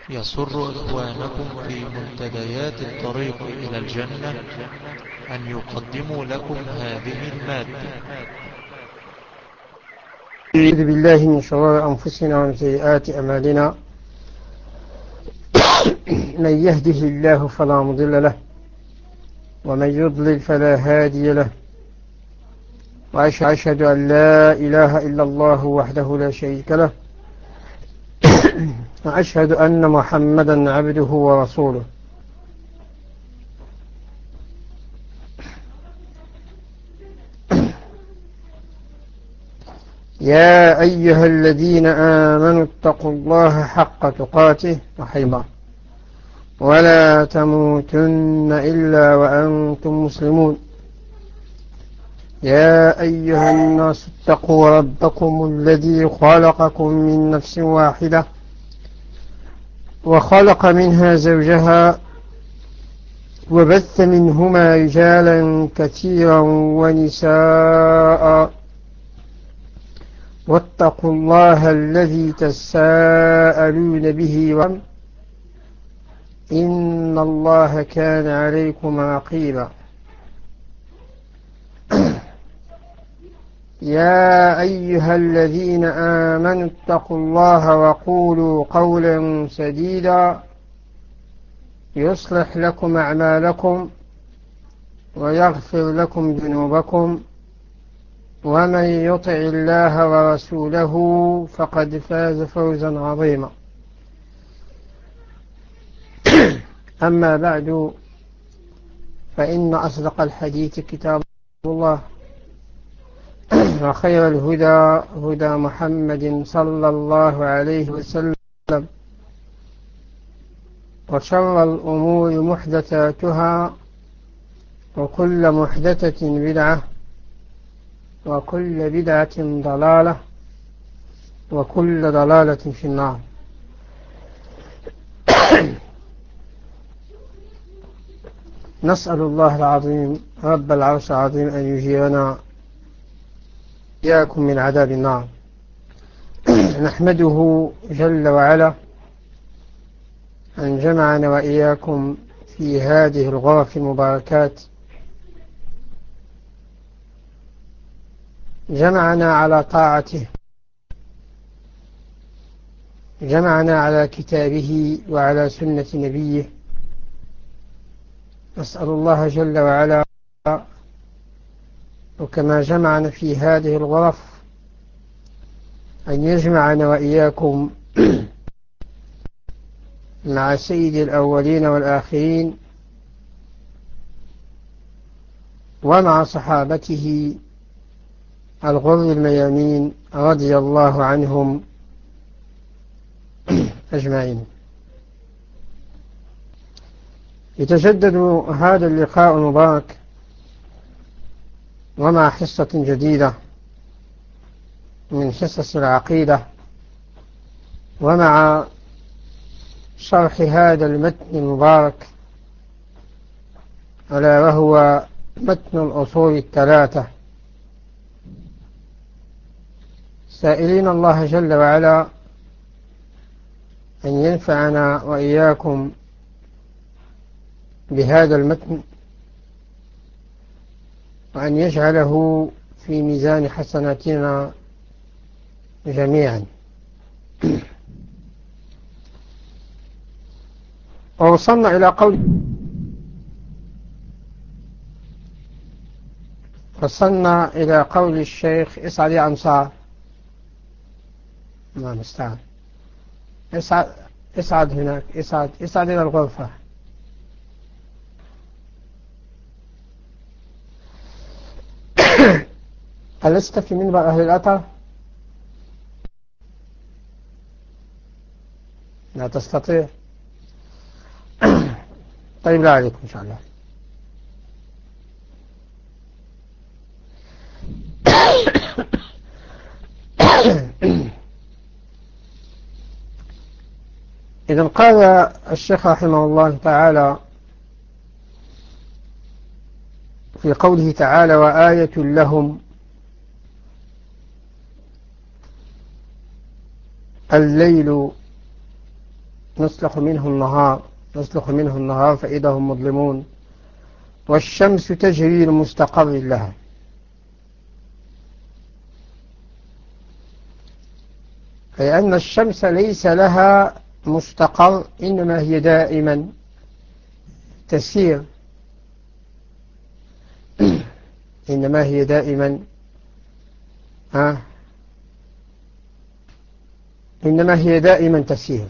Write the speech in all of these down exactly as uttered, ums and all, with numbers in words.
يسر إخوانكم في منتديات الطريق إلى الجنة أن يقدموا لكم هذه المادة. أعوذ بالله من شرور أنفسنا ومن سيئات أعمالنا. من يهده الله فلا مضل له ومن يضلل فلا هادي له، وأشهد أن لا إله إلا الله وحده لا شريك له، وأشهد أن محمدا عبده ورسوله. يا أيها الذين آمنوا اتقوا الله حق تقاته وحيما ولا تموتن إلا وأنتم مسلمون. يا أيها الناس اتقوا ربكم الذي خلقكم من نفس واحدة وخلق منها زوجها وبث منهما رجالا كثيرا ونساء، واتقوا الله الذي تساءلون به وارحام إن الله كان عليكم رقيبا. يا أيها الذين آمنوا اتقوا الله وقولوا قولا سديدا يصلح لكم أعمالكم ويغفر لكم ذنوبكم، ومن يطع الله ورسوله فقد فاز فوزا عظيما. أما بعد، فإن أصدق الحديث كتاب الله، وخير الهدى هدى محمد صلى الله عليه وسلم، وشر الأمور محدثاتها، وكل محدثة بدعة، وكل بدعة ضلالة، وكل ضلالة في النار. نسأل الله العظيم رب العرش العظيم أن يجيرنا إياكم من عذاب النار. نحمده جل وعلا أن جمعنا وإياكم في هذه الغرف المباركات، جمعنا على طاعته، جمعنا على كتابه وعلى سنة نبيه. نسأل الله جل وعلا وكما جمعنا في هذه الغرف أن يجمعنا وإياكم مع سيد الأولين والآخرين ومع صحابته الغر الميامين رضي الله عنهم أجمعين. يتجدد هذا اللقاء المبارك ومع حصة جديدة من حصص العقيدة، ومع شرح هذا المتن المبارك، ألا وهو متن الأصول الثلاثة، سائلين الله جل وعلا أن ينفعنا وإياكم بهذا المتن، وأن يجعله في ميزان حسناتنا جميعا. ووصلنا إلى قول وصلنا إلى قول الشيخ اسعد يا أنصار، ما نستعد اسعد اسعد هناك اسعد اسعد إلى الغرفة. ألست في منبر أهل الأثر؟ لا تستطيع؟ طيب، لا عليكم إن شاء الله. إذن قال الشيخ رحمه الله تعالى في قوله تعالى: وآية لهم الليل نسلخ منه النهار نسلخ منه النهار فإذا هم مظلمون، والشمس تجري لمستقر لها. أي أن الشمس ليس لها مستقر، إنما هي دائما تسير إنما هي دائما ها إنما هي دائما تسير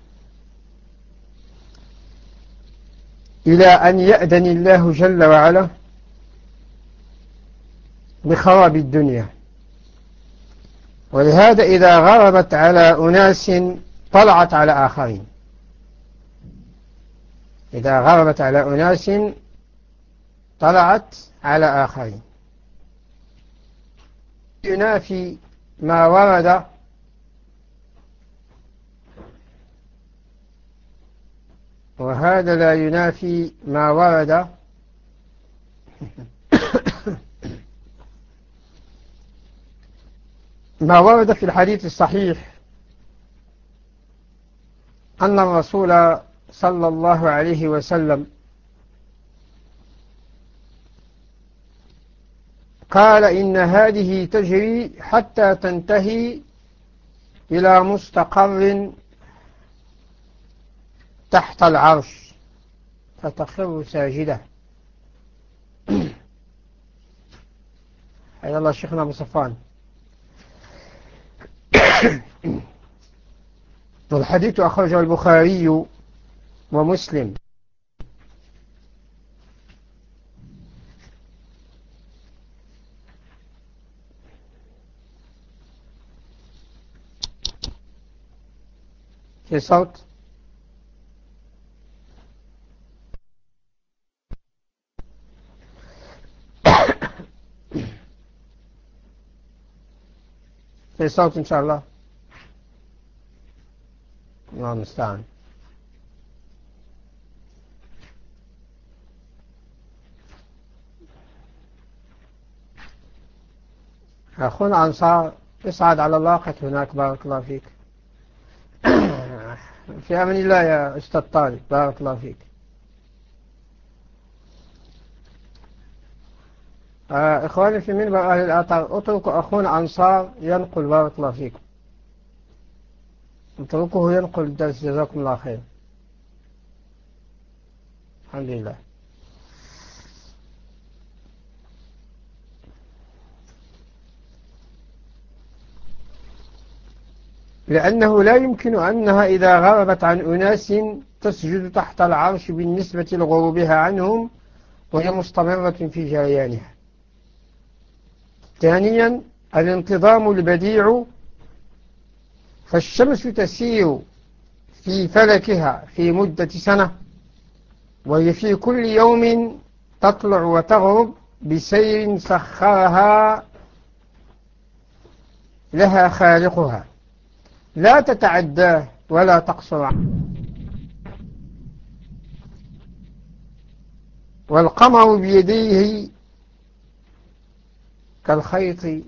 إلى أن يأذن الله جل وعلا بخراب الدنيا. ولهذا إذا غربت على أناس طلعت على آخرين إذا غربت على أناس طلعت على آخرين ينافي ما ورد وهذا لا ينافي ما ورد ما ورد في الحديث الصحيح أن الرسول صلى الله عليه وسلم قال إن هذه تجري حتى تنتهي إلى مستقر تحت العرش فتخر ساجدة. حيا الله شيخنا أبو صفوان. والحديث أخرجه البخاري ومسلم. في صوت في صوت إن شاء الله. الله المستعان. أخونا أنصار اصعد على اللاقة هناك، بارك الله فيك. في أمن الله يا أستاذ طارق، بارك الله فيك. آه إخواني في منبر أهل الآثار، اتركوا أخونا أنصار ينقل، بارك الله فيكم. اتركوه ينقل الدرس، جزاكم الله خير. الحمد لله. لأنه لا يمكن أنها إذا غربت عن أناس تسجد تحت العرش بالنسبة لغروبها عنهم وهي مستمرة في جريانها. ثانيا الانتظام البديع، فالشمس تسير في فلكها في مدة سنة، وهي في كل يوم تطلع وتغرب بسير سخرها لها خالقها، لا تتعداه ولا تقصر عنه. والقمر بيديه كالخيط،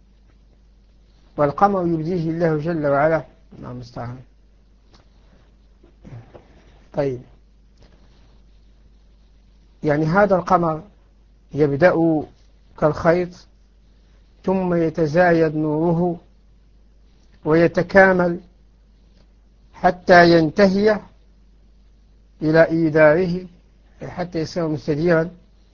والقمر يبديه الله جل وعلا. الله المستعان. طيب، يعني هذا القمر يبدأ كالخيط ثم يتزايد نوره ويتكامل حتى ينتهي إلى إيداره، حتى يصير مستديرا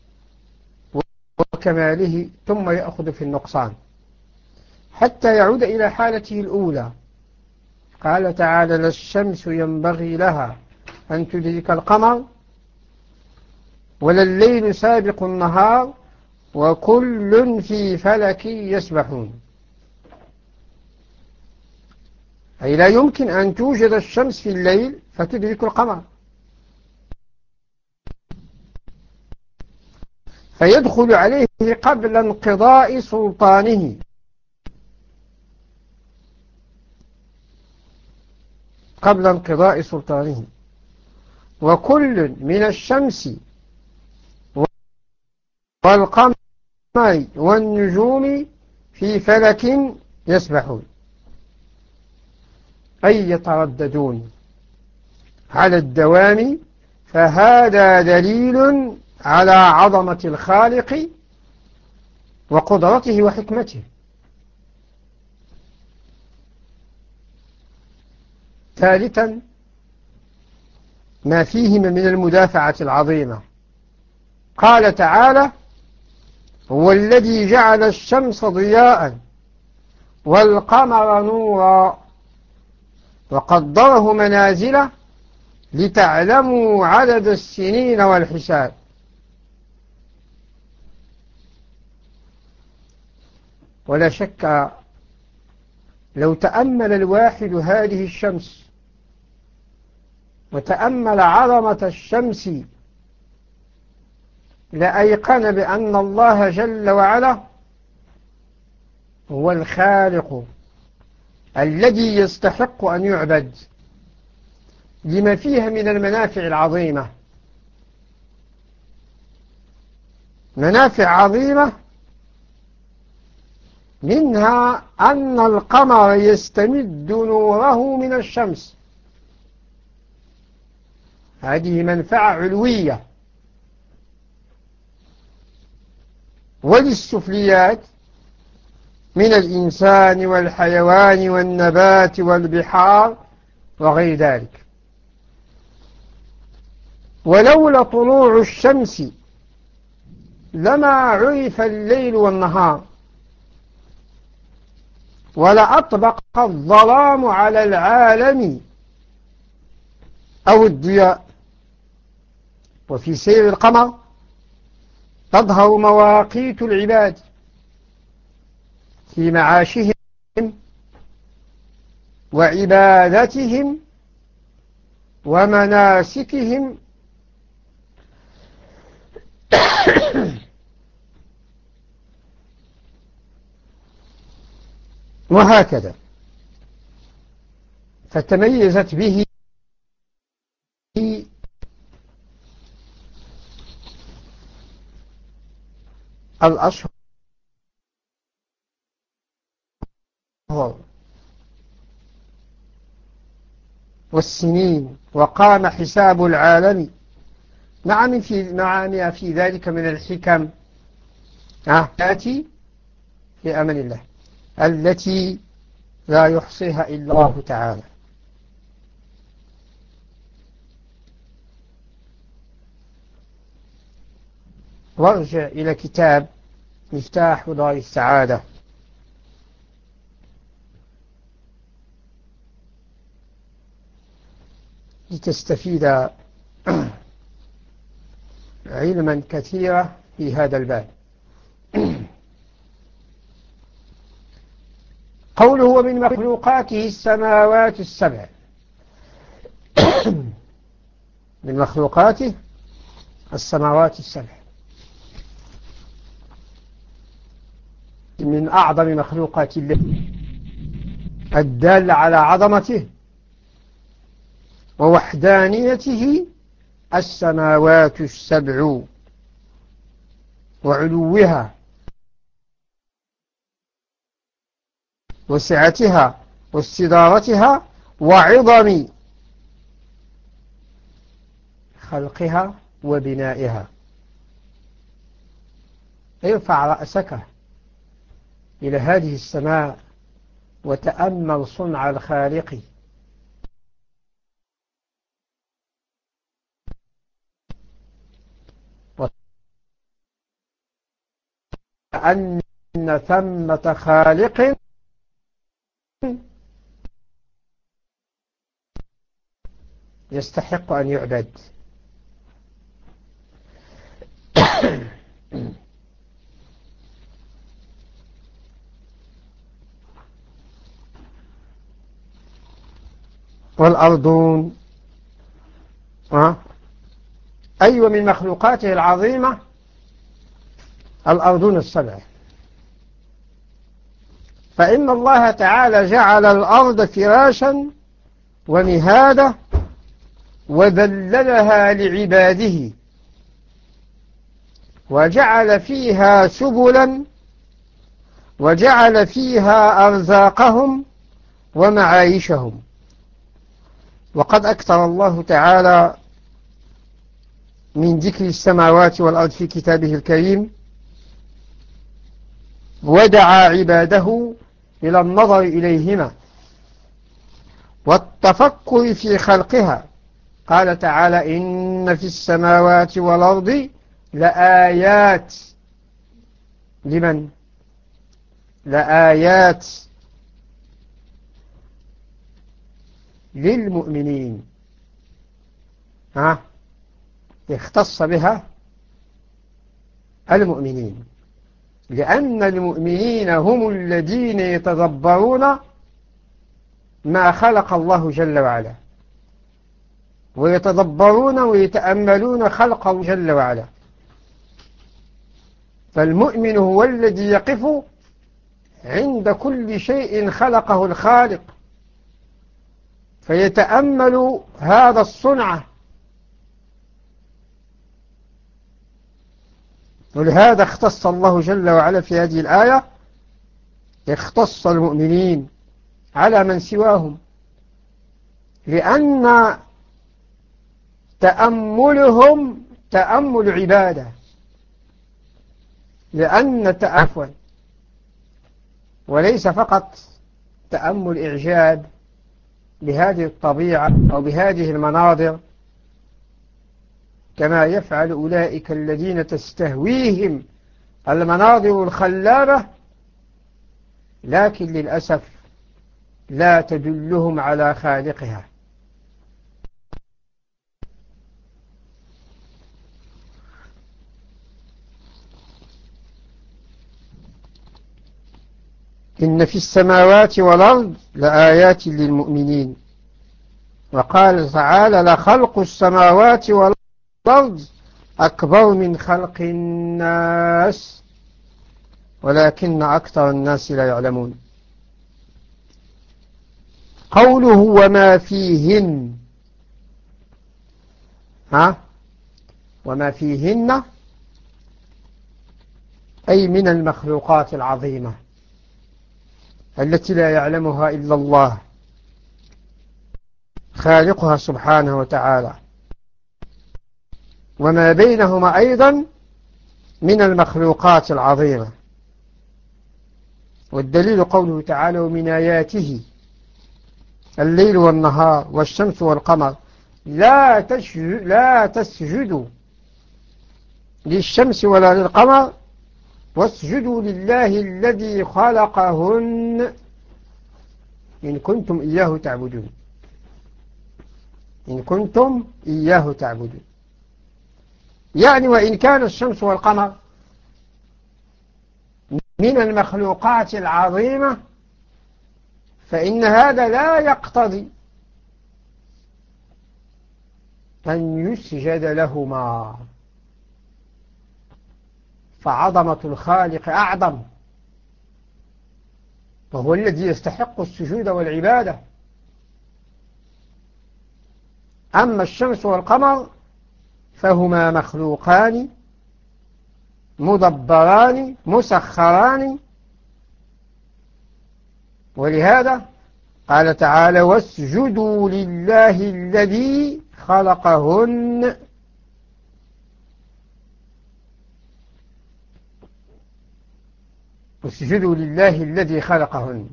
وكماله، ثم يأخذ في النقصان حتى يعود إلى حالته الأولى. قال تعالى: لا الشمس ينبغي لها أن تدرك القمر ولا الليل سابق النهار وكل في فلك يسبحون. أي لا يمكن أن توجد الشمس في الليل فتدرك القمر، فيدخل عليه قبل انقضاء سلطانه، قبل انقضاء سلطانه وكل من الشمس والقمر والنجوم في فلك يسبحون، أي يترددون على الدوام، فهذا دليل على عظمة الخالق وقدرته وحكمته. ثالثا ما فيه من المدافعة العظيمة، قال تعالى: هو الذي جعل الشمس ضياء والقمر نورا وقدره منازل لتعلموا عدد السنين والحساب. ولا شك لو تأمل الواحد هذه الشمس وتأمل عظمة الشمس لأيقن بأن الله جل وعلا هو الخالق الذي يستحق أن يعبد لما فيها من المنافع العظيمة، منافع عظيمة، منها أن القمر يستمد نوره من الشمس، هذه منفعة علوية. وللسفليات من الإنسان والحيوان والنبات والبحار وغير ذلك. ولولا طلوع الشمس لما عرف الليل والنهار، ولأطبق الظلام على العالم أو الضياء. وفي سير القمر تظهر مواقيت العباد في معاشهم وعبادتهم ومناسكهم وهكذا. فتميزت به الأشهر والسنين، وقام حساب العالم مع من في مع ما في ذلك من الحكم التي في أمن الله التي لا يحصيها إلا الله تعالى. وارجع إلى كتاب مفتاح دار السعادة لتستفيد علما كثيرا في هذا الباب. قوله: ومن مخلوقاته السماوات السبع. من مخلوقاته السماوات السبع، من أعظم مخلوقات الله الدالة على عظمته ووحدانيته السماوات السبع وعلوها وسعتها واستدارتها وعظم خلقها وبنائها. ارفع رأسك إلى هذه السماء وتأمل صنع الخالق، وأن ثمة خالق يستحق أن يعبد. والأرضون أه؟ أيوة من مخلوقاته العظيمة الأرضون السبع. فإن الله تعالى جعل الأرض فراشا ومهادا وذللها لعباده، وجعل فيها سبلا وجعل فيها أرزاقهم ومعايشهم، وقد أكثر الله تعالى من ذكر السماوات والأرض في كتابه الكريم، ودعا عباده إلى النظر إليهما والتفكر في خلقها. قال تعالى: إن في السماوات والأرض لآيات لمن؟ لآيات للمؤمنين. ها؟ اختص بها المؤمنين، لأن المؤمنين هم الذين يتدبرون ما خلق الله جل وعلا، ويتدبرون ويتأملون خلقه جل وعلا. فالمؤمن هو الذي يقف عند كل شيء خلقه الخالق فيتأمل هذا الصنعة. ولهذا اختص الله جل وعلا في هذه الآية، اختص المؤمنين على من سواهم، لأن تأملهم تأمل عبادة، لأن تأفل وليس فقط تأمل إعجاب بهذه الطبيعة أو بهذه المناظر كما يفعل أولئك الذين تستهويهم المناظر الخلابة، لكن للأسف لا تدلهم على خالقها. إن في السماوات والأرض لآيات للمؤمنين. وقال تعالى: لخلق السماوات والأرض أكبر من خلق الناس ولكن أكثر الناس لا يعلمون. قوله وما فيهن، ها وما فيهن أي من المخلوقات العظيمة التي لا يعلمها إلا الله خالقها سبحانه وتعالى، وما بينهما أيضا من المخلوقات العظيمة. والدليل قوله تعالى: ومن آياته الليل والنهار والشمس والقمر لا تسجدوا لا تسجدوا للشمس ولا للقمر واسجدوا لله الذي خلقهن إن كنتم إياه تعبدون. إن كنتم إياه تعبدون، يعني وإن كان الشمس والقمر من المخلوقات العظيمة فإن هذا لا يقتضي أن يسجد لهما، فعظمة الخالق أعظم، وهو الذي يستحق السجود والعبادة. أما الشمس والقمر فهما مخلوقان مدبران مسخران، ولهذا قال تعالى: واسجدوا لله الذي خلقهن. واسجدوا لله الذي خلقهن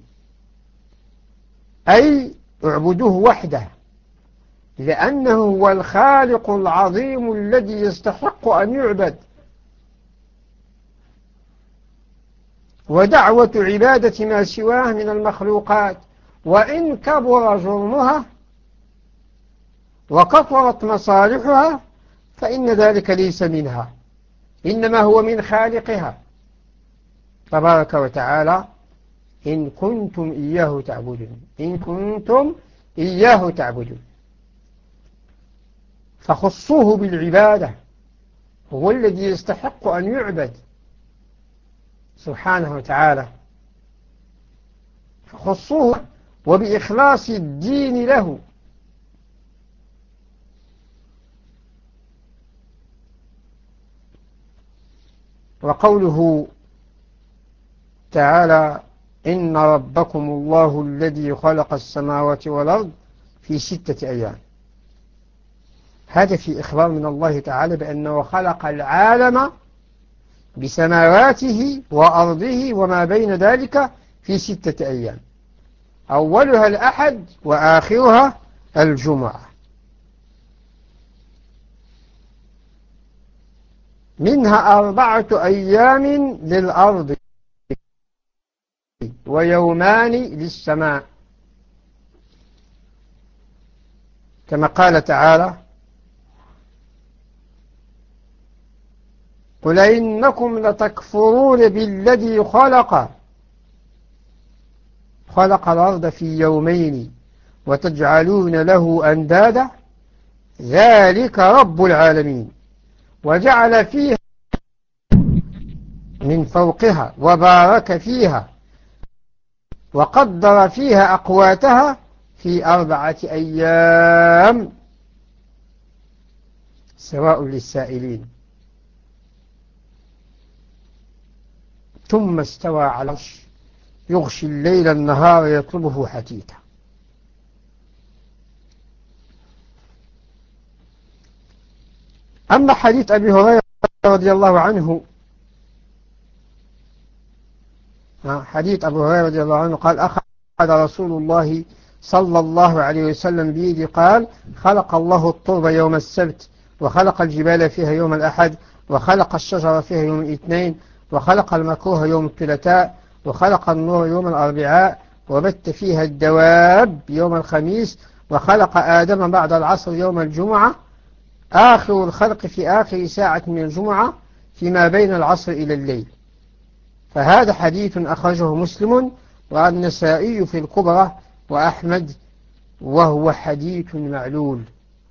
أي اعبدوه وحده، لأنه هو الخالق العظيم الذي يستحق أن يعبد. ودعوة عبادة ما سواه من المخلوقات وإن كبر جرمها وكثرت مصالحها فإن ذلك ليس منها، إنما هو من خالقها تبارك وتعالى. إن كنتم إياه تعبدون، إن كنتم إياه تعبدون، فخصوه بالعبادة، هو الذي يستحق أن يعبد سبحانه وتعالى، فخصوه وبإخلاص الدين له. وقوله تعالى: إن ربكم الله الذي خلق السماوات والأرض في ستة أيام. هذا في إخبار من الله تعالى بأنه خلق العالم بسماواته وأرضه وما بين ذلك في ستة أيام، أولها الأحد وآخرها الجمعة، منها أربعة أيام للأرض ويومان للسماء، كما قال تعالى: قل إنكم لتكفرون بالذي خلق خلق الأرض في يومين وتجعلون له أندادا ذلك رب العالمين وجعل فيها من فوقها وبارك فيها وقدر فيها أقواتها في أربعة أيام سواء للسائلين ثم استوى على العرش يغشي الليل النهار يطلبه حثيثا. أما حديث أبي هريرة رضي الله عنه، حديث أبي هريرة رضي الله عنه قال: أخذ رسول الله صلى الله عليه وسلم بيدي قال: خلق الله الطرب يوم السبت، وخلق الجبال فيها يوم الأحد، وخلق الشجر فيها يوم الاثنين، وخلق المكروه يوم الثلاثاء، وخلق النور يوم الأربعاء، وبت فيها الدواب يوم الخميس، وخلق آدم بعد العصر يوم الجمعة، آخر الخلق في آخر ساعة من الجمعة فيما بين العصر إلى الليل. فهذا حديث أخرجه مسلم والنسائي في الكبرى وأحمد، وهو حديث معلول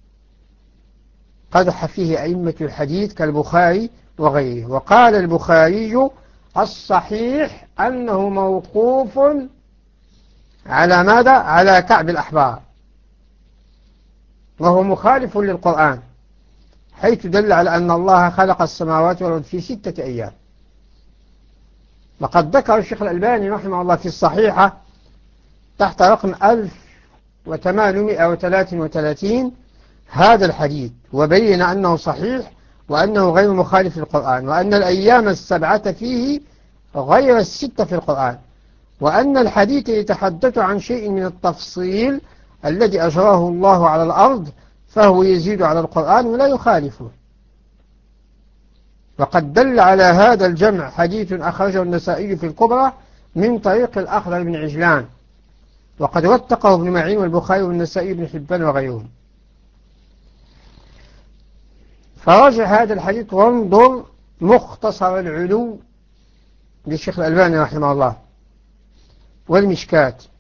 قدح فيه أئمة الحديث كالبخاري وغيره. وقال البخاري: الصحيح أنه موقوف على ماذا؟ على كعب الأحبار، وهو مخالف للقرآن حيث دل على أن الله خلق السماوات والأرض في ستة أيام. وقد ذكر الشيخ الألباني رحمه الله في الصحيحة تحت رقم ألف وثمانمائة وثلاثة وثلاثين هذا الحديث، وبين أنه صحيح وأنه غير مخالف للقرآن، وأن الأيام السبعة فيه غير الستة في القرآن، وأن الحديث يتحدث عن شيء من التفصيل الذي أجراه الله على الأرض فهو يزيد على القرآن ولا يخالفه. وقد دل على هذا الجمع حديث أخرجه النسائي في الكبرى من طريق الأخضر بن عجلان، وقد وثقه ابن معين والبخاري والنسائي بن حبان وغيرهم. فراجع هذا الحديث وانظر مختصر العلو للشيخ الألباني رحمه الله والمشكات.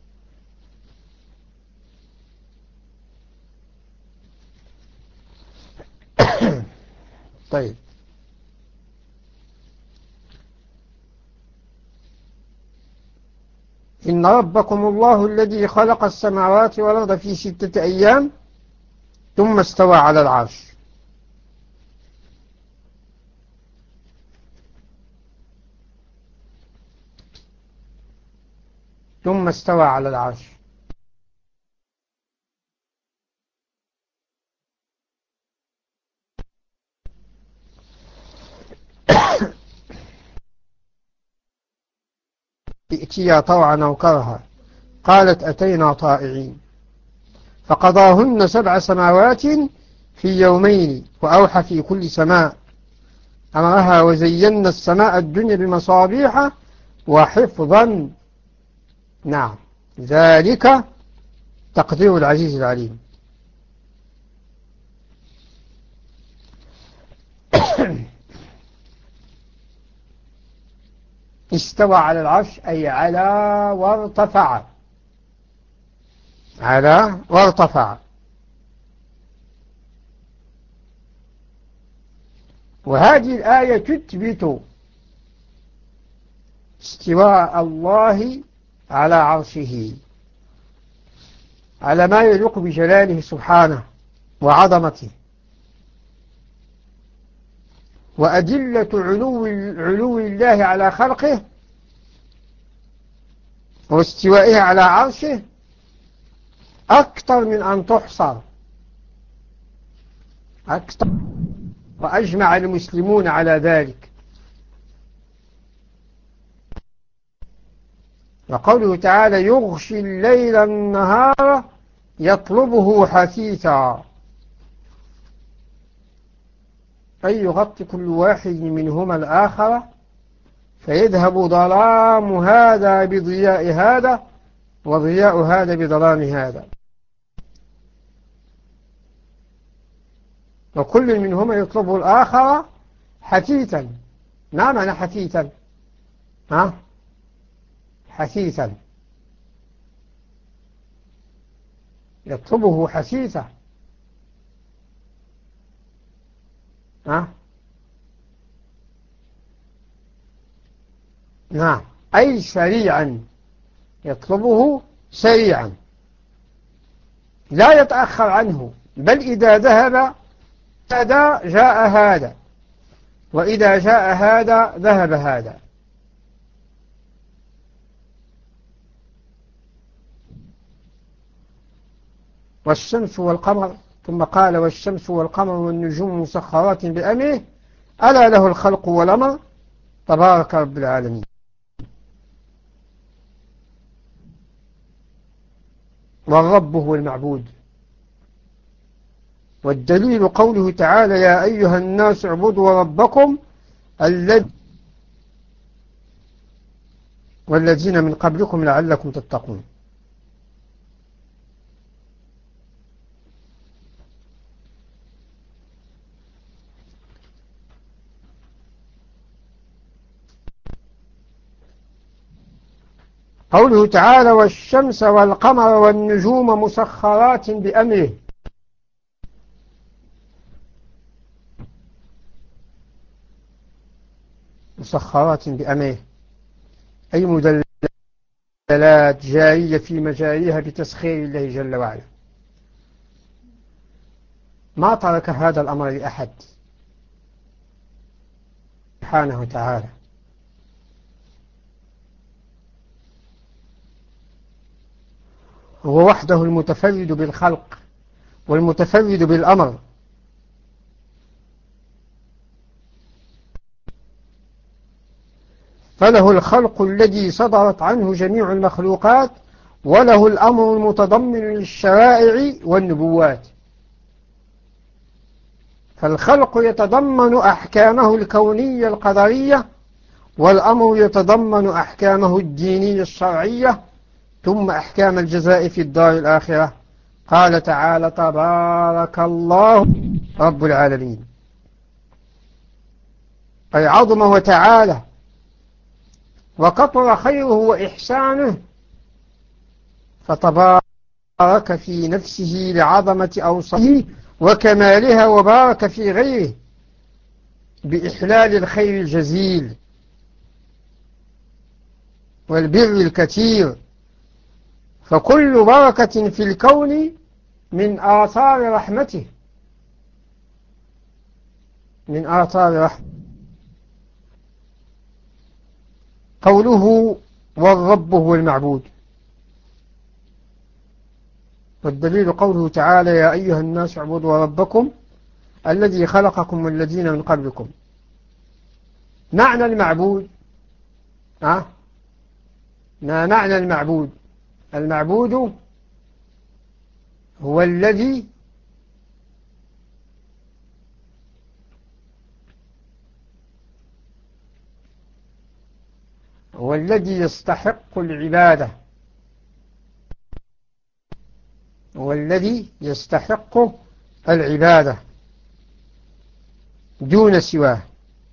طيب، إن ربكم الله الذي خلق السماوات والأرض في ستة أيام ثم استوى على العرش. ثم استوى على العرش ائتيا طوعا أو كرها قالت أتينا طائعين، فقضاهن سبع سماوات في يومين وأوحى في كل سماء أمرها وزينا السماء الدنيا بمصابيح وحفظا. نعم، ذلك تقدير العزيز العليم. استوى على العرش أي على وارتفع، على وارتفع. وهذه الآية تثبت استواء الله على عرشه على ما يليق بجلاله سبحانه وعظمته، وأدلة علو, علو الله على خلقه واستوائه على عرشه أكثر من أن تحصر، أكثر، وأجمع المسلمون على ذلك. وقوله تعالى يغشي الليل النهار يطلبه حثيثا، أي يغطي كل واحد منهما الآخر، فيذهب ظلام هذا بضياء هذا، وضياء هذا بظلام هذا، وكل منهما يطلبه الآخر حثيثا. ما معنى حثيثا؟ ها؟ حثيثا، يطلبه حثيثا. ها؟ نعم، أي سريعا، يطلبه سريعا لا يتأخر عنه، بل إذا ذهب هذا جاء هذا، وإذا جاء هذا ذهب هذا. والشمس والقمر، ثم قال والشمس والقمر والنجوم مسخرات بأمره ألا له الخلق والأمر تبارك رب العالمين. والرب هو المعبود. والدليل قوله تعالى يا أيها الناس اعبدوا ربكم الذي والذين من قبلكم لعلكم تتقون. قوله تعالى والشمس والقمر والنجوم مسخرات بأمره، مسخرات بأمره أي مدللات جارية في مجاريها بتسخير الله جل وعلا. ما ترك هذا الأمر لأحد سبحانه وتعالى. هو وحده المتفرد بالخلق والمتفرد بالأمر، فله الخلق الذي صدرت عنه جميع المخلوقات، وله الأمر المتضمن للشرائع والنبوات. فالخلق يتضمن أحكامه الكونية القدرية، والأمر يتضمن أحكامه الدينية الشرعية، ثم أحكام الجزاء في الدار الآخرة. قال تعالى تبارك الله رب العالمين، أي عظم وتعالى وكثر خيره وإحسانه، فتبارك في نفسه لعظمة أوصافه وكمالها، وبارك في غيره بإحلال الخير الجزيل والبر الكثير. فكل بركة في الكون من آثار رحمته، من آثار رحمته. قوله والرب هو المعبود، والدليل قوله تعالى يا أيها الناس اعبدوا ربكم الذي خلقكم والذين من قبلكم. معنى المعبود، أه؟ ما معنى المعبود؟ المعبود هو الذي هو الذي يستحق العبادة، هو الذي يستحق العبادة دون سواه.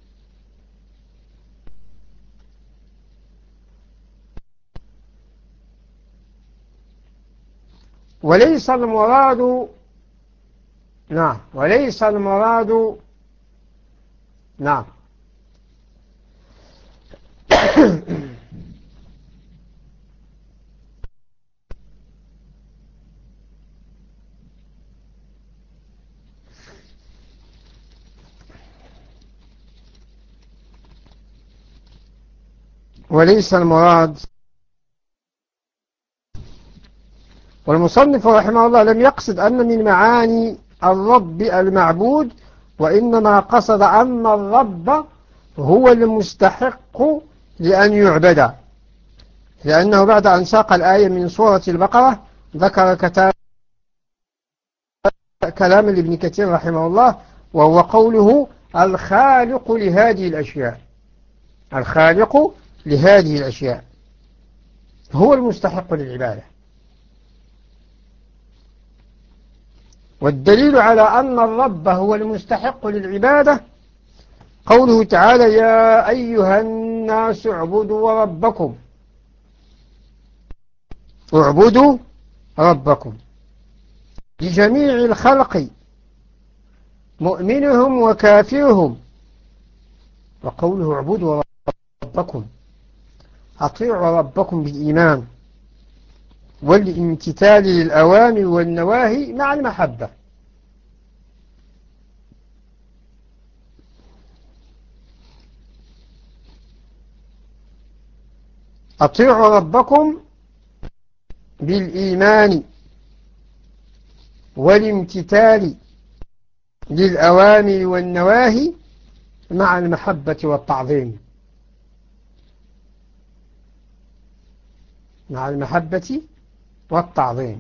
وليس المراد نعم وليس المراد نعم وليس المراد والمصنف رحمه الله لم يقصد أن من معاني الرب المعبود، وإنما قصد أن الرب هو المستحق لأن يعبد، لأنه بعد أن ساق الآية من سورة البقرة ذكر كتاب كلام لابن كثير رحمه الله، وهو قوله الخالق لهذه الأشياء. الخالق لهذه الأشياء هو المستحق للعبادة. والدليل على أن الرب هو المستحق للعبادة قوله تعالى يا أيها الناس اعبدوا ربكم، اعبدوا ربكم لجميع الخلق مؤمنهم وكافرهم. وقوله اعبدوا ربكم أطيعوا ربكم بالإيمان والامتثال للأوامر والنواهي مع المحبة. أطيعوا ربكم بالإيمان والامتثال للأوامر والنواهي مع المحبة والتعظيم. مع المحبة والتعظيم.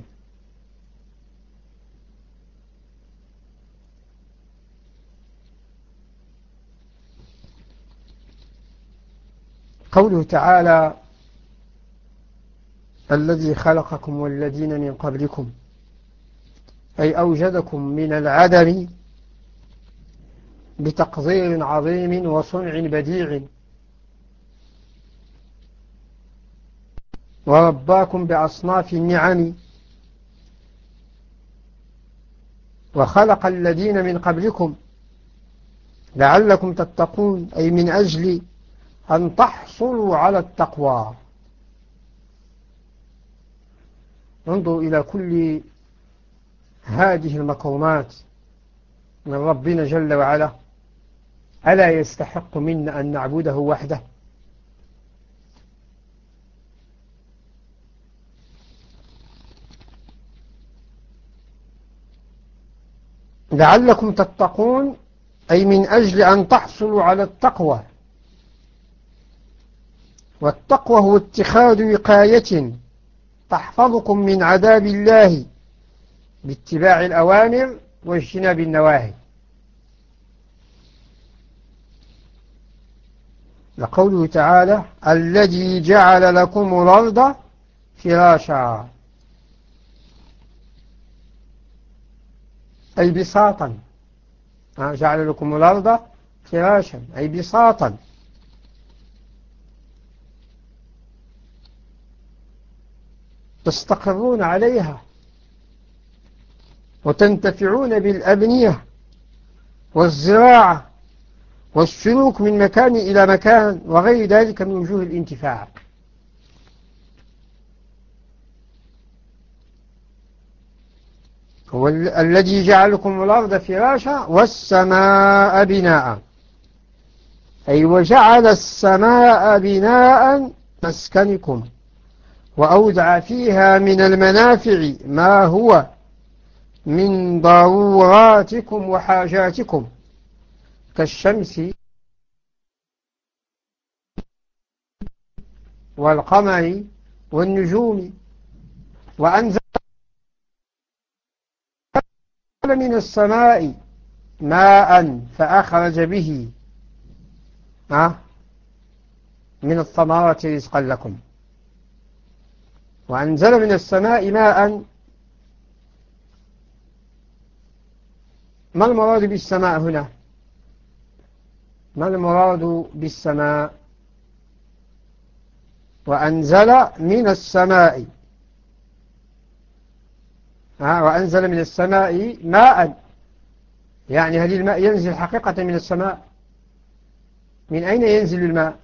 قوله تعالى الذي خلقكم والذين من قبلكم، أي أوجدكم من العدم بتقدير عظيم وصنع بديع، ورباكم بأصناف النعم، وخلق الذين من قبلكم لعلكم تتقون، أي من أجل أن تحصلوا على التقوى. انظروا إلى كل هذه المكرمات من ربنا جل وعلا، ألا يستحق منا أن نعبده وحده؟ لعلكم تتقون أي من أجل أن تحصلوا على التقوى، والتقوى هو اتخاذ وقاية تحفظكم من عذاب الله باتباع الأوامر واجتناب النواهي. لقوله تعالى الذي جعل لكم الأرض فراشا، أي بساطا، جعل لكم الأرض فراشا أي بساطا، تستقرون عليها وتنتفعون بالأبنية والزراعة والسلوك من مكان إلى مكان وغير ذلك من وجوه الانتفاع. هو الذي جعلكم الأرض فراشا والسماء بناء، أي وجعل السماء بناء مسكنكم، وأودع فيها من المنافع ما هو من ضروراتكم وحاجاتكم كالشمس والقمر والنجوم، وأنزل من السماء ماء فأخرج به من الثمرات رزقا لكم. وأنزل من السماء ماء، ما المراد بالسماء هنا؟ ما المراد بالسماء؟ وأنزل من السماء، وأنزل من السماء ماء، يعني هل الماء ينزل حقيقة من السماء؟ من أين ينزل الماء؟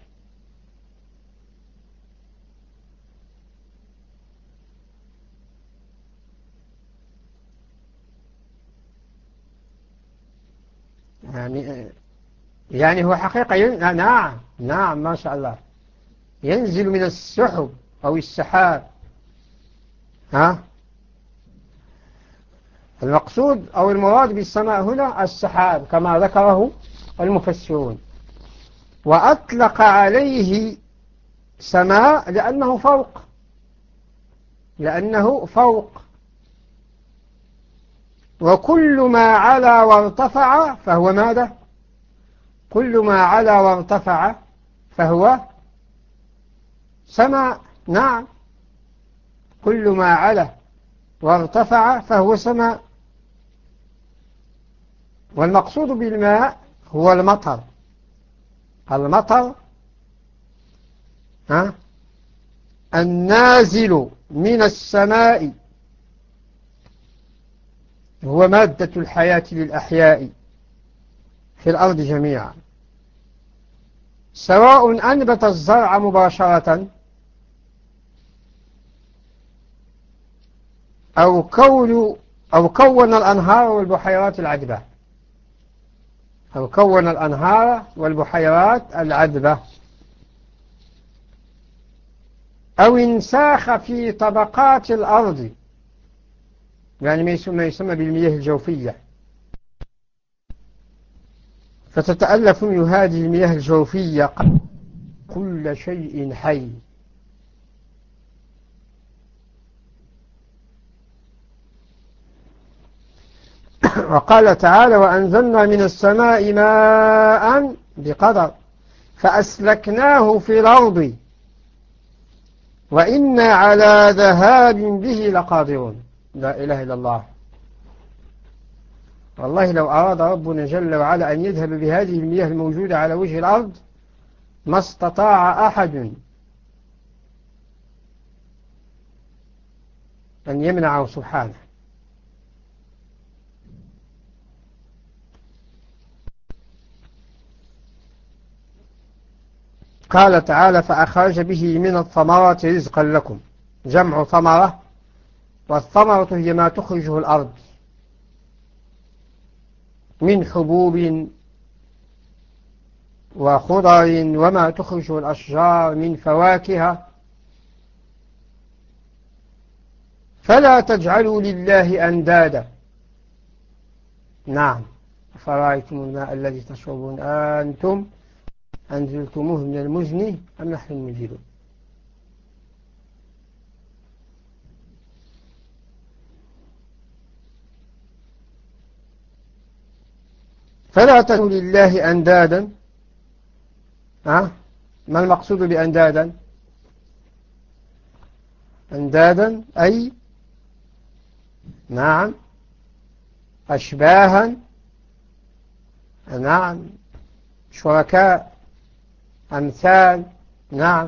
يعني يعني هو حقيقة ين... نعم نعم ما شاء الله، ينزل من السحب أو السحاب، ها المقصود أو المراد بالسماء هنا السحاب كما ذكره المفسرون، وأطلق عليه سماء لأنه فوق، لأنه فوق، وكل ما علا وارتفع فهو ماذا؟ كل ما علا وارتفع فهو سماء. نعم، كل ما علا وارتفع فهو سماء. والمقصود بالماء هو المطر. المطر ها النازل من السماء هو مادة الحياة للأحياء في الأرض جميعا، سواء أنبت الزرع مباشرة أو كون أو كون الأنهار والبحيرات العذبة أو كون الأنهار والبحيرات العذبة أو انساخ في طبقات الأرض، يعني ما يسمى, يسمى بالمياه الجوفية، فتتألف من هذه المياه الجوفية كل شيء حي. وقال تعالى وأنزلنا من السماء ماء بقدر فأسلكناه في الأرض وإنا على ذهاب به لقادرون. لا إله إلا الله. والله لو أراد ربنا جل وعلا أن يذهب بهذه المياه الموجودة على وجه الأرض ما استطاع أحد أن يمنعه سبحانه. قال تعالى فأخرج به من الثمرات رزقا لكم، جمع ثمرة، والثمرة هي ما تخرجه الأرض من حبوب وخضر وما تخرجه الأشجار من فواكه. فلا تجعلوا لله أندادا. نعم، فرأيتم الماء الذي تشربون أنتم أنزلتموه من المزن أم نحن المنزلون. فلا تجعلوا لله أندادا. أه؟ ما المقصود بأندادا؟ أندادا أي نعم أشباها، نعم شركاء، أمثال، نعم.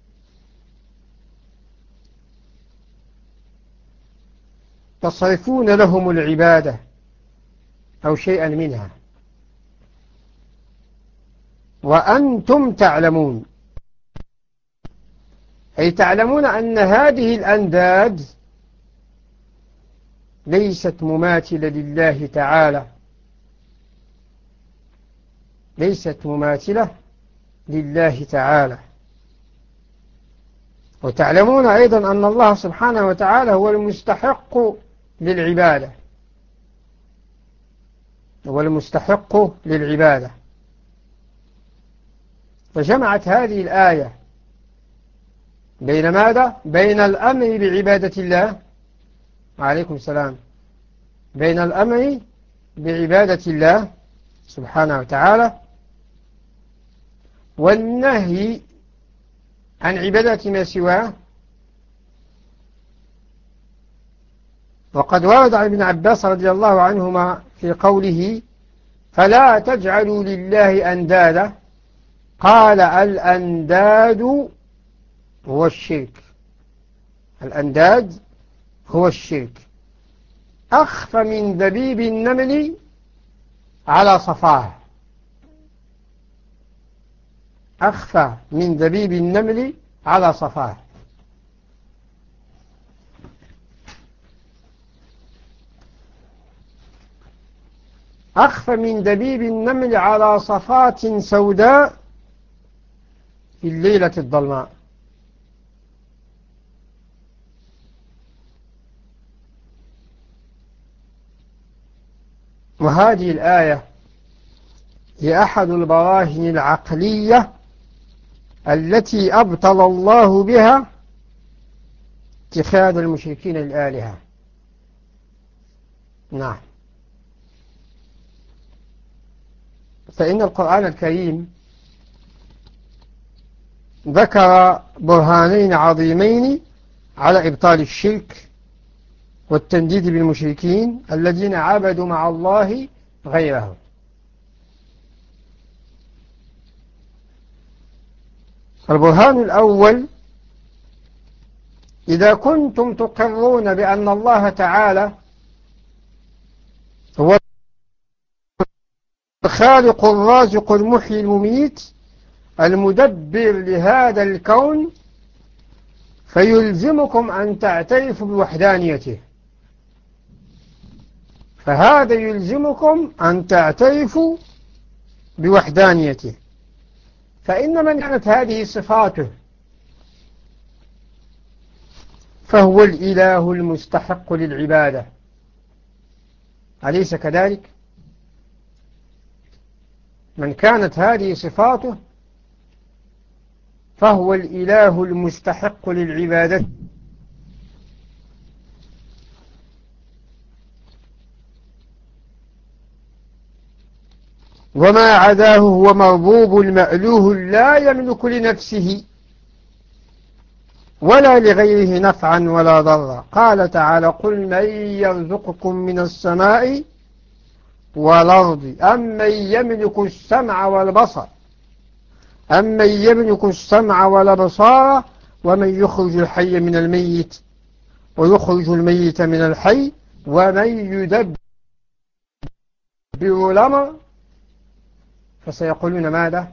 تصرفون لهم العبادة أو شيئا منها وأنتم تعلمون، أي تعلمون أن هذه الأنداد ليست مماثلة لله تعالى، ليست مماثلة لله تعالى. وتعلمون أيضا أن الله سبحانه وتعالى هو المستحق للعبادة، هو المستحق للعبادة. فجمعت هذه الآية بين ماذا؟ بين الأمر بعبادة الله، وعليكم السلام، بين الأمر بعبادة الله سبحانه وتعالى والنهي عن عبادة ما سواه. وقد ورد عن ابن عباس رضي الله عنهما في قوله فلا تجعلوا لله أندادا، قال الأنداد هو الشرك، الأنداد هو الشرك أخفى من دبيب النمل على صفاه، أخفى من دبيب النمل على صفاه. أخفى من دبيب النمل على صفات سوداء في الليلة الظلماء. وهذه الآية هي أحد البراهين العقلية التي أبطل الله بها اتخاذ المشركين الآلهة. نعم. فإن القرآن الكريم ذكر برهانين عظيمين على إبطال الشرك والتنديد بالمشركين الذين عبدوا مع الله غيره. البرهان الأول: إذا كنتم تقرون بأن الله تعالى هو الخالق الرازق المحيي المميت المدبر لهذا الكون، فيلزمكم أن تعترفوا بوحدانيته، فهذا يلزمكم أن تعترفوا بوحدانيته. فإن من كانت هذه صفاته فهو الإله المستحق للعبادة، أليس كذلك؟ من كانت هذه صفاته فهو الإله المستحق للعبادة، وما عداه هو مربوب مألوه لا يملك لنفسه ولا لغيره نفعا ولا ضرا. قال تعالى: قل من يرزقكم من السماء والأرض أمن يملك السمع والبصر أمن يملك السمع والأبصار ومن يخرج الحي من الميت ويخرج الميت من الحي ومن يدبر الأمر. فسيقولون ماذا؟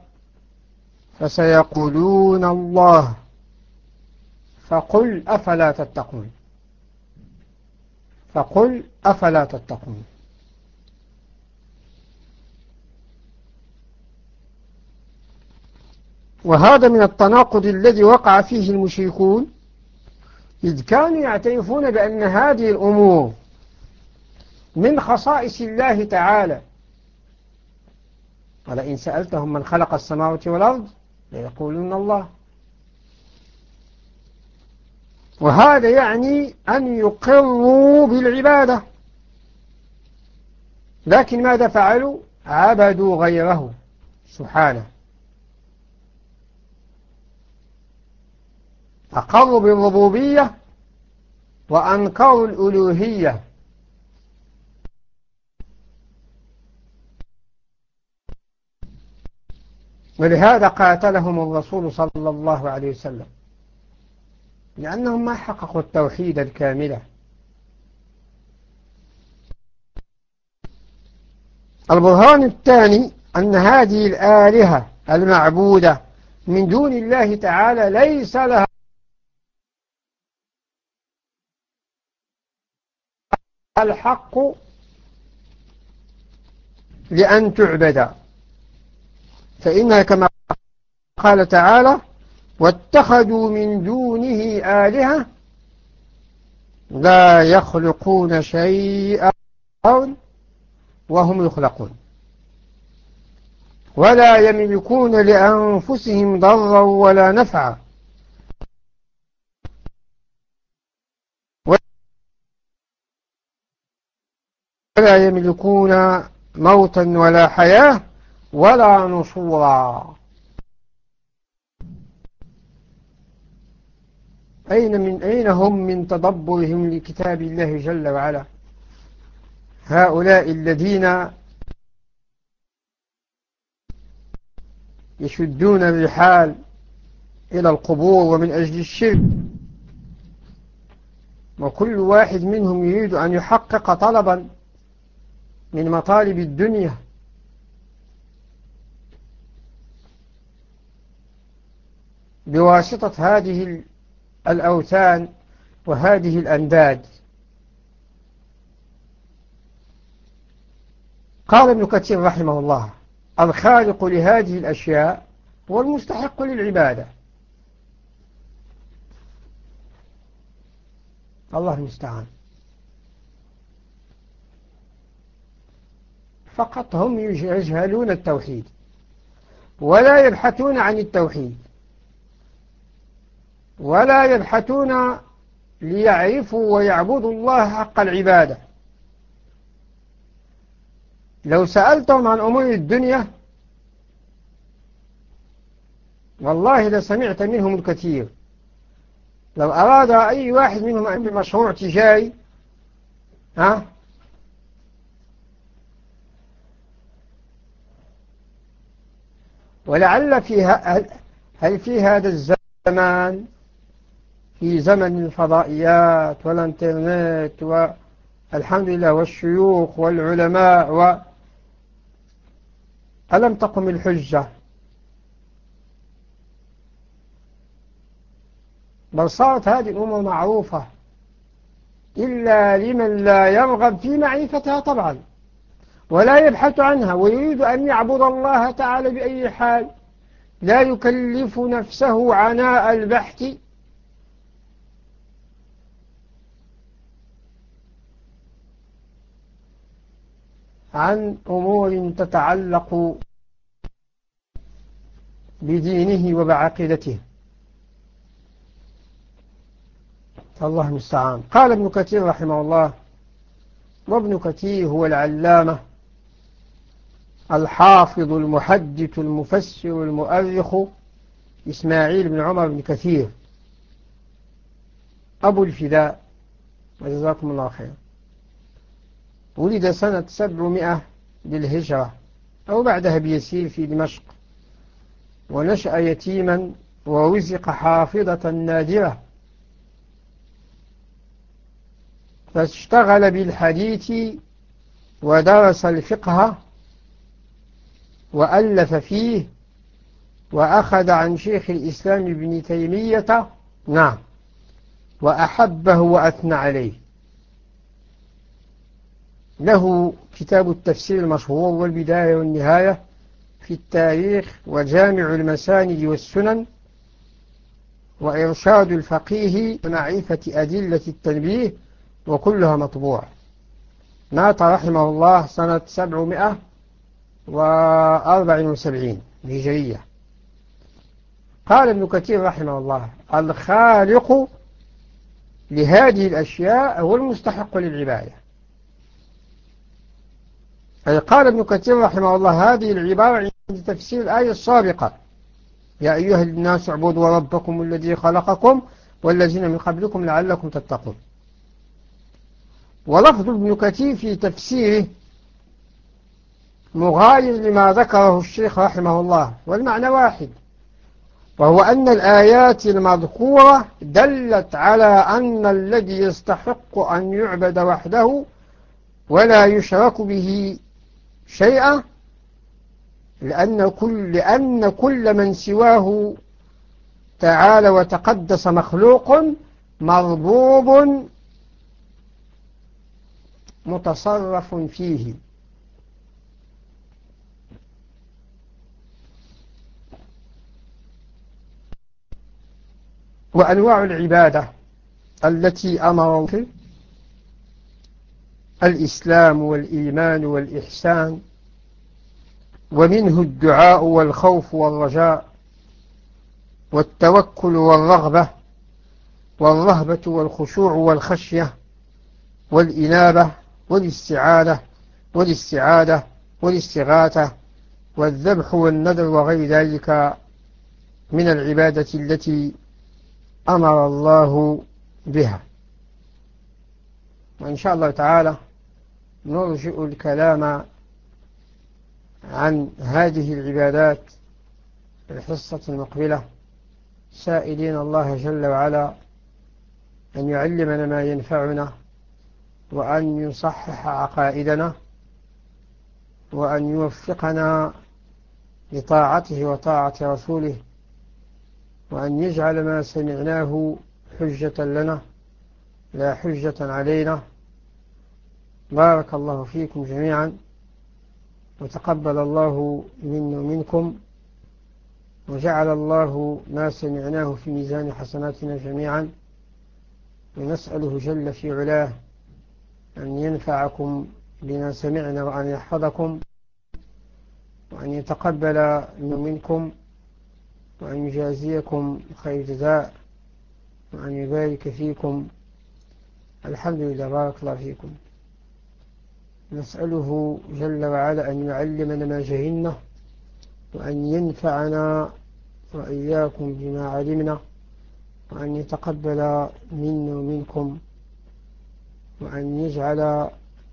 فسيقولون الله. فقل أفلا تتقون فقل أفلا تتقون وهذا من التناقض الذي وقع فيه المشركون، إذ كانوا يعترفون بأن هذه الأمور من خصائص الله تعالى. ولئن سألتهم من خلق السماوات والأرض ليقولون الله. وهذا يعني أن يقروا بالعبادة، لكن ماذا فعلوا؟ عبدوا غيره سبحانه، أقروا بالربوبية وأنكروا الألوهية. ولهذا قاتلهم الرسول صلى الله عليه وسلم، لأنهم ما حققوا التوحيد الكاملة. البرهان الثاني: أن هذه الآلهة المعبودة من دون الله تعالى ليس لها الحق لأن تعبد، فإنها كما قال تعالى: واتخذوا من دونه آلهة لا يخلقون شيئا وهم يخلقون ولا يملكون لأنفسهم ضرا ولا نفعا ولا يملكون موتا ولا حياة ولا نشورا. أين من أين هم من تدبرهم لكتاب الله جل وعلا؟ هؤلاء الذين يشدون الرحال إلى القبور ومن أجل الشرك، وكل واحد منهم يريد أن يحقق طلبا من مطالب الدنيا، بواسطة هذه الأوثان وهذه الأنداد. قال ابن كثير رحمه الله: الخالق لهذه الأشياء هو المستحق للعبادة. الله المستعان. فقط هم يجهلون التوحيد ولا يبحثون عن التوحيد ولا يبحثون ليعرفوا ويعبدوا الله حق العبادة. لو سألتهم عن أمور الدنيا والله لسمعت منهم الكثير. لو أراد أي واحد منهم أن يعمل مشروع تجاري ها ولعل في هل في هذا الزمان، في زمن الفضائيات والانترنت والحمد لله والشيوخ والعلماء و ألم تقم الحجة؟ بل صارت هذه الأمور معروفة إلا لمن لا يرغب في معرفتها طبعا ولا يبحث عنها ويريد أن يعبد الله تعالى بأي حال، لا يكلف نفسه عناء البحث عن أمور تتعلق بدينه وبعقيدته. الله المستعان. قال ابن كثير رحمه الله، وابن كثير هو العلامة الحافظ المحدث المفسر المؤرخ إسماعيل بن عمر بن كثير أبو الفداء وجزاكم الله خير. ولد سنة سبعمائة للهجرة أو بعدها بيسير في دمشق، ونشأ يتيما ورزق حافظة نادرة، فاشتغل بالحديث ودرس الفقه وألف فيه وأخذ عن شيخ الإسلام ابن تيمية نعم وأحبه وأثنى عليه. له كتاب التفسير المشهور والبداية والنهاية في التاريخ وجامع المساند والسنن وإرشاد الفقيه ومعرفة أدلة التنبيه، وكلها مطبوع. مات رحمه الله سنة سبعمائة وأربع وسبعين هجرية. قال ابن كثير رحمه الله: الخالق لهذه الأشياء هو المستحق للعبادة. أي قال ابن كثير رحمه الله هذه العبارة عند تفسير الآية السابقة: يا أيها الناس اعبدوا ربكم الذي خلقكم والذين من قبلكم لعلكم تتقون. ولفظ ابن كثير في تفسيره مغاير لما ذكره الشيخ رحمه الله، والمعنى واحد، وهو أن الآيات المذكورة دلت على أن الذي يستحق أن يعبد وحده ولا يشرك به شيئا، لأن كل, لأن كل من سواه تعالى وتقدس مخلوق مربوب متصرف فيه. وأنواع العبادة التي أمر فيه الإسلام والإيمان والإحسان، ومنه الدعاء والخوف والرجاء والتوكل والرغبة والرهبة والخشوع والخشية والإنابة والاستعانة والاستعادة والاستغاثة والذبح والنذر وغير ذلك من العبادة التي أمر الله بها. وإن شاء الله تعالى نرجع الكلام عن هذه العبادات في الحصة المقبلة، سائلين الله جل وعلا أن يعلمنا ما ينفعنا، وأن يصحح عقائدنا، وأن يوفقنا لطاعته وطاعة رسوله، وأن يجعل ما سمعناه حجة لنا لا حجة علينا. بارك الله فيكم جميعا، وتقبل الله منا ومنكم، وجعل الله ما سمعناه في ميزان حسناتنا جميعا، ونسأله جل في علاه أن ينفعكم بما سمعنا وأن يحفظكم وأن يتقبل منكم وأن يجازيكم خير جزاء وأن يبارك فيكم. الحمد لله، بارك الله فيكم. نسأله جل وعلا أن يعلمنا ما جهلنا وأن ينفعنا وإياكم بما علمنا وأن يتقبل منا ومنكم وأن يجعل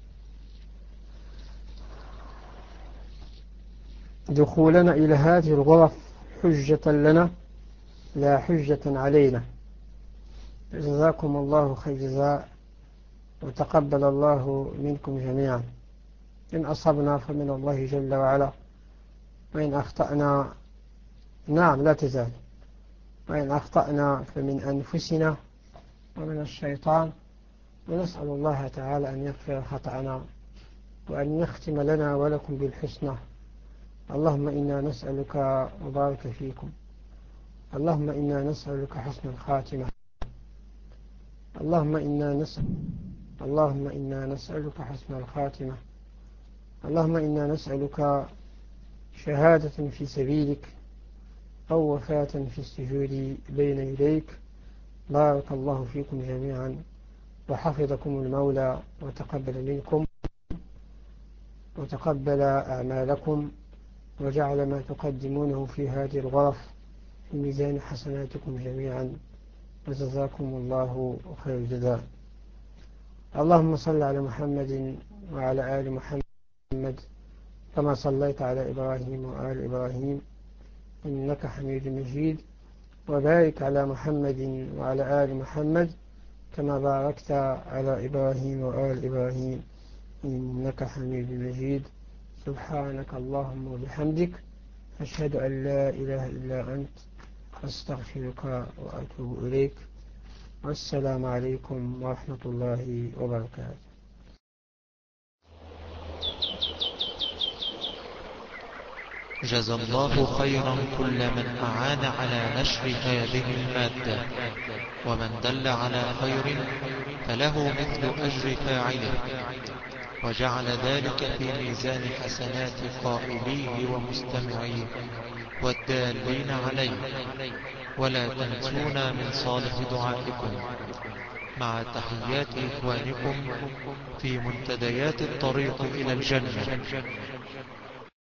دخولنا إلى هذه الغرف حجة لنا لا حجة علينا. جزاكم الله خير جزاء وتقبل الله منكم جميعا. إن أصبنا فمن الله جل وعلا، وإن أخطأنا نعم لا تزال، وإن أخطأنا فمن أنفسنا ومن الشيطان، ونسأل الله تعالى أن يغفر خطأنا وأن يختم لنا ولكم بالحسنى. اللهم إنا نسألك وبارك فيكم اللهم إنا نسألك حسن الخاتمة اللهم إنا نسأل اللهم إنا نسألك حسن الخاتمة اللهم إنا نسألك شهادة في سبيلك أو وفاة في السجود بين يديك. بارك الله فيكم جميعا وحفظكم المولى وتقبل منكم وتقبل أعمالكم وجعل ما تقدمونه في هذه الغرف في ميزان حسناتكم جميعا، وجزاكم الله خير الجزاء. اللهم صل على محمد وعلى آل محمد كما صليت على إبراهيم وآل إبراهيم إنك حميد مجيد، وبارك على محمد وعلى آل محمد كما باركت على إبراهيم وآل إبراهيم إنك حميد مجيد. سبحانك اللهم وبحمدك، أشهد أن لا إله إلا أنت، أستغفرك وأتوب إليك. والسلام عليكم ورحمة الله وبركاته. جزى الله خيرا كل من أعان على نشر هذه المادة، ومن دل على خير فله مثل أجر فاعله، وجعل ذلك في ميزان حسنات قائليه ومستمعيه والدالين عليه. ولا تنسونا من صالح دعائكم، مع تحيات إخوانكم في منتديات الطريق إلى الجنة.